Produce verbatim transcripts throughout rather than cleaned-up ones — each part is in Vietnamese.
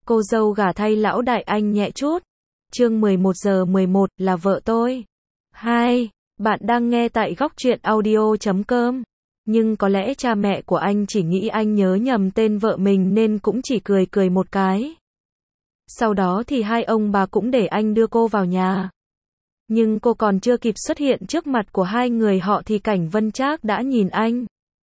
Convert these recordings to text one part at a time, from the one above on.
Cô dâu gả thay lão đại anh nhẹ chút. Chương mười một giờ mười một là vợ tôi. Hai, bạn đang nghe tại góc truyện audio chấm com. Nhưng có lẽ cha mẹ của anh chỉ nghĩ anh nhớ nhầm tên vợ mình nên cũng chỉ cười cười một cái. Sau đó thì hai ông bà cũng để anh đưa cô vào nhà. Nhưng cô còn chưa kịp xuất hiện trước mặt của hai người họ thì Cảnh Vân Trác đã nhìn anh.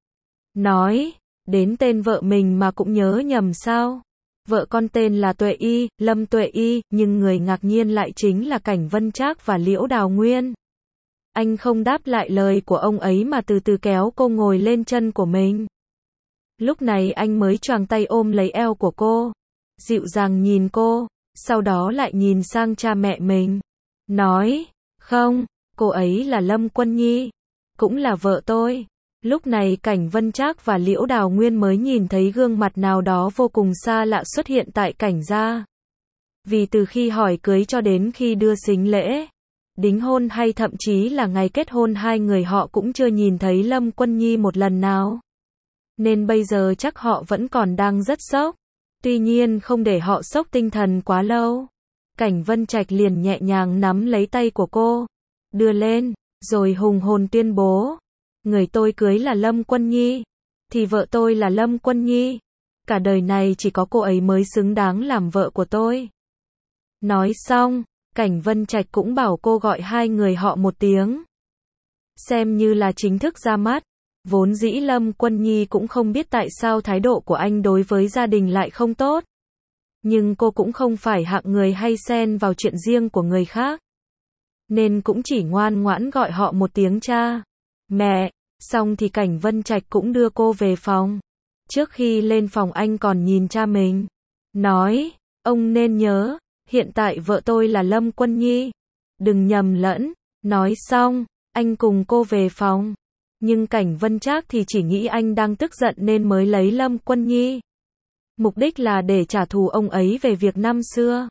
Nói, đến tên vợ mình mà cũng nhớ nhầm sao? Vợ con tên là Tuệ Y, Lâm Tuệ Y, nhưng người ngạc nhiên lại chính là Cảnh Vân Trác và Liễu Đào Nguyên. Anh không đáp lại lời của ông ấy mà từ từ kéo cô ngồi lên chân của mình. Lúc này anh mới choàng tay ôm lấy eo của cô, dịu dàng nhìn cô, sau đó lại nhìn sang cha mẹ mình. Nói, không, cô ấy là Lâm Quân Nhi, cũng là vợ tôi. Lúc này Cảnh Vân Trác và Liễu Đào Nguyên mới nhìn thấy gương mặt nào đó vô cùng xa lạ xuất hiện tại Cảnh gia. Vì từ khi hỏi cưới cho đến khi đưa sính lễ, đính hôn hay thậm chí là ngày kết hôn hai người họ cũng chưa nhìn thấy Lâm Quân Nhi một lần nào. Nên bây giờ chắc họ vẫn còn đang rất sốc. Tuy nhiên không để họ sốc tinh thần quá lâu. Cảnh Vân Trạch liền nhẹ nhàng nắm lấy tay của cô, đưa lên, rồi hùng hồn tuyên bố. Người tôi cưới là Lâm Quân Nhi, thì vợ tôi là Lâm Quân Nhi. Cả đời này chỉ có cô ấy mới xứng đáng làm vợ của tôi. Nói xong, Cảnh Vân Trạch cũng bảo cô gọi hai người họ một tiếng. Xem như là chính thức ra mắt. Vốn dĩ Lâm Quân Nhi cũng không biết tại sao thái độ của anh đối với gia đình lại không tốt. Nhưng cô cũng không phải hạng người hay xen vào chuyện riêng của người khác. Nên cũng chỉ ngoan ngoãn gọi họ một tiếng cha, mẹ. Xong thì Cảnh Vân Trạch cũng đưa cô về phòng. Trước khi lên phòng anh còn nhìn cha mình. Nói, ông nên nhớ, hiện tại vợ tôi là Lâm Quân Nhi. Đừng nhầm lẫn. Nói xong, anh cùng cô về phòng. Nhưng Cảnh Vân Trác thì chỉ nghĩ anh đang tức giận nên mới lấy Lâm Quân Nhi. Mục đích là để trả thù ông ấy về việc năm xưa.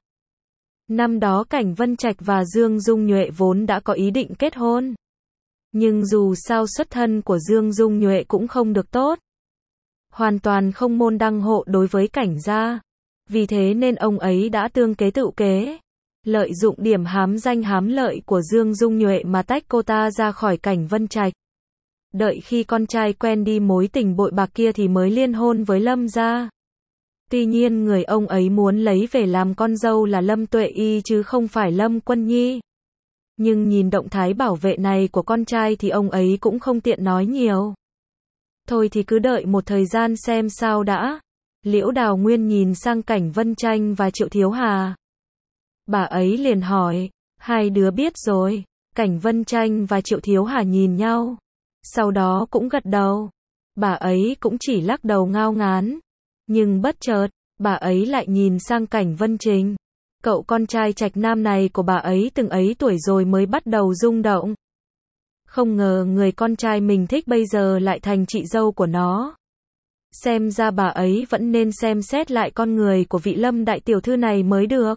Năm đó Cảnh Vân Trạch và Dương Dung Nhuệ vốn đã có ý định kết hôn. Nhưng dù sao xuất thân của Dương Dung Nhuệ cũng không được tốt. Hoàn toàn không môn đăng hộ đối với Cảnh gia. Vì thế nên ông ấy đã tương kế tự kế. Lợi dụng điểm hám danh hám lợi của Dương Dung Nhuệ mà tách cô ta ra khỏi Cảnh Vân Trạch. Đợi khi con trai quen đi mối tình bội bạc kia thì mới liên hôn với Lâm gia. Tuy nhiên người ông ấy muốn lấy về làm con dâu là Lâm Tuệ Y chứ không phải Lâm Quân Nhi. Nhưng nhìn động thái bảo vệ này của con trai thì ông ấy cũng không tiện nói nhiều. Thôi thì cứ đợi một thời gian xem sao đã. Liễu Đào Nguyên nhìn sang Cảnh Vân Tranh và Triệu Thiếu Hà. Bà ấy liền hỏi, hai đứa biết rồi. Cảnh Vân Tranh và Triệu Thiếu Hà nhìn nhau. Sau đó cũng gật đầu. Bà ấy cũng chỉ lắc đầu ngao ngán. Nhưng bất chợt, bà ấy lại nhìn sang Cảnh Vân Trình. Cậu con trai Trạch Nam này của bà ấy từng ấy tuổi rồi mới bắt đầu rung động. Không ngờ người con trai mình thích bây giờ lại thành chị dâu của nó. Xem ra bà ấy vẫn nên xem xét lại con người của vị Lâm đại tiểu thư này mới được.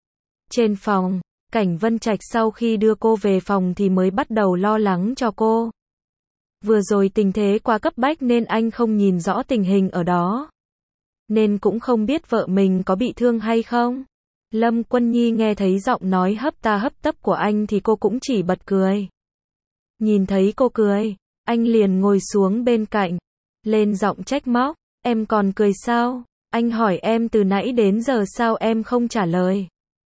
Trên phòng, Cảnh Vân Trạch sau khi đưa cô về phòng thì mới bắt đầu lo lắng cho cô. Vừa rồi tình thế quá cấp bách nên anh không nhìn rõ tình hình ở đó. Nên cũng không biết vợ mình có bị thương hay không. Lâm Quân Nhi nghe thấy giọng nói hấp ta hấp tấp của anh thì cô cũng chỉ bật cười. Nhìn thấy cô cười, anh liền ngồi xuống bên cạnh, lên giọng trách móc, em còn cười sao? Anh hỏi em từ nãy đến giờ sao em không trả lời?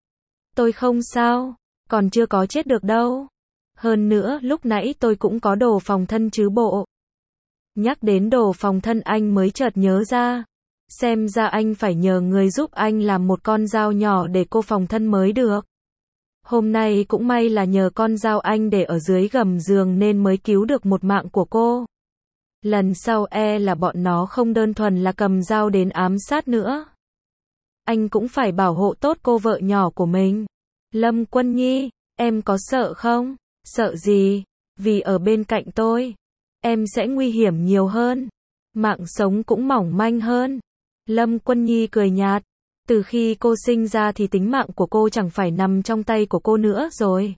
Tôi không sao, còn chưa có chết được đâu. Hơn nữa lúc nãy tôi cũng có đồ phòng thân chứ bộ. Nhắc đến đồ phòng thân anh mới chợt nhớ ra. Xem ra anh phải nhờ người giúp anh làm một con dao nhỏ để cô phòng thân mới được. Hôm nay cũng may là nhờ con dao anh để ở dưới gầm giường nên mới cứu được một mạng của cô. Lần sau e là bọn nó không đơn thuần là cầm dao đến ám sát nữa. Anh cũng phải bảo hộ tốt cô vợ nhỏ của mình. Lâm Quân Nhi, em có sợ không? Sợ gì? Vì ở bên cạnh tôi, em sẽ nguy hiểm nhiều hơn. Mạng sống cũng mỏng manh hơn. Lâm Quân Nhi cười nhạt. Từ khi cô sinh ra thì tính mạng của cô chẳng phải nằm trong tay của cô nữa rồi.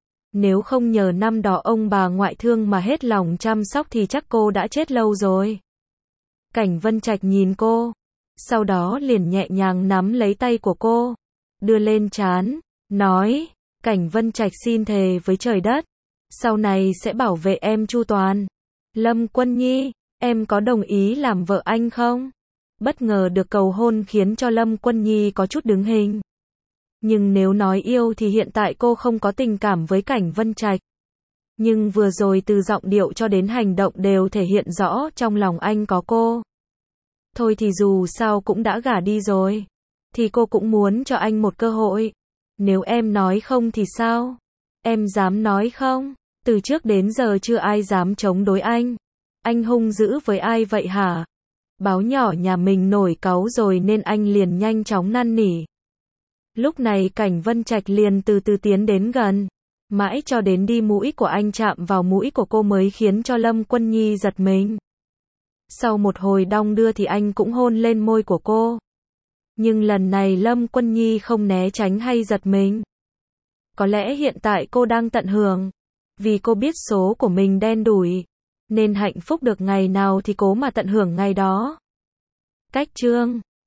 Nếu không nhờ năm đó ông bà ngoại thương mà hết lòng chăm sóc thì chắc cô đã chết lâu rồi. Cảnh Vân Trạch nhìn cô. sau đó liền nhẹ nhàng nắm lấy tay của cô, đưa lên trán, nói, Cảnh Vân Trạch xin thề với trời đất, sau này sẽ bảo vệ em chu toàn. Lâm Quân Nhi, em có đồng ý làm vợ anh không? Bất ngờ được cầu hôn khiến cho Lâm Quân Nhi có chút đứng hình. Nhưng nếu nói yêu thì hiện tại cô không có tình cảm với Cảnh Vân Trạch. Nhưng vừa rồi từ giọng điệu cho đến hành động đều thể hiện rõ trong lòng anh có cô. Thôi thì dù sao cũng đã gả đi rồi, thì cô cũng muốn cho anh một cơ hội. Nếu em nói không thì sao? Em dám nói không? Từ trước đến giờ chưa ai dám chống đối anh. Anh hung dữ với ai vậy hả? Báo nhỏ nhà mình nổi cáu rồi nên anh liền nhanh chóng năn nỉ. Lúc này Cảnh Vân Trạch liền từ từ tiến đến gần. Mãi cho đến đi mũi của anh chạm vào mũi của cô mới khiến cho Lâm Quân Nhi giật mình. Sau một hồi đong đưa thì anh cũng hôn lên môi của cô. Nhưng lần này Lâm Quân Nhi không né tránh hay giật mình. Có lẽ hiện tại cô đang tận hưởng. Vì cô biết số của mình đen đủi. Nên hạnh phúc được ngày nào thì cố mà tận hưởng ngày đó. Cách chương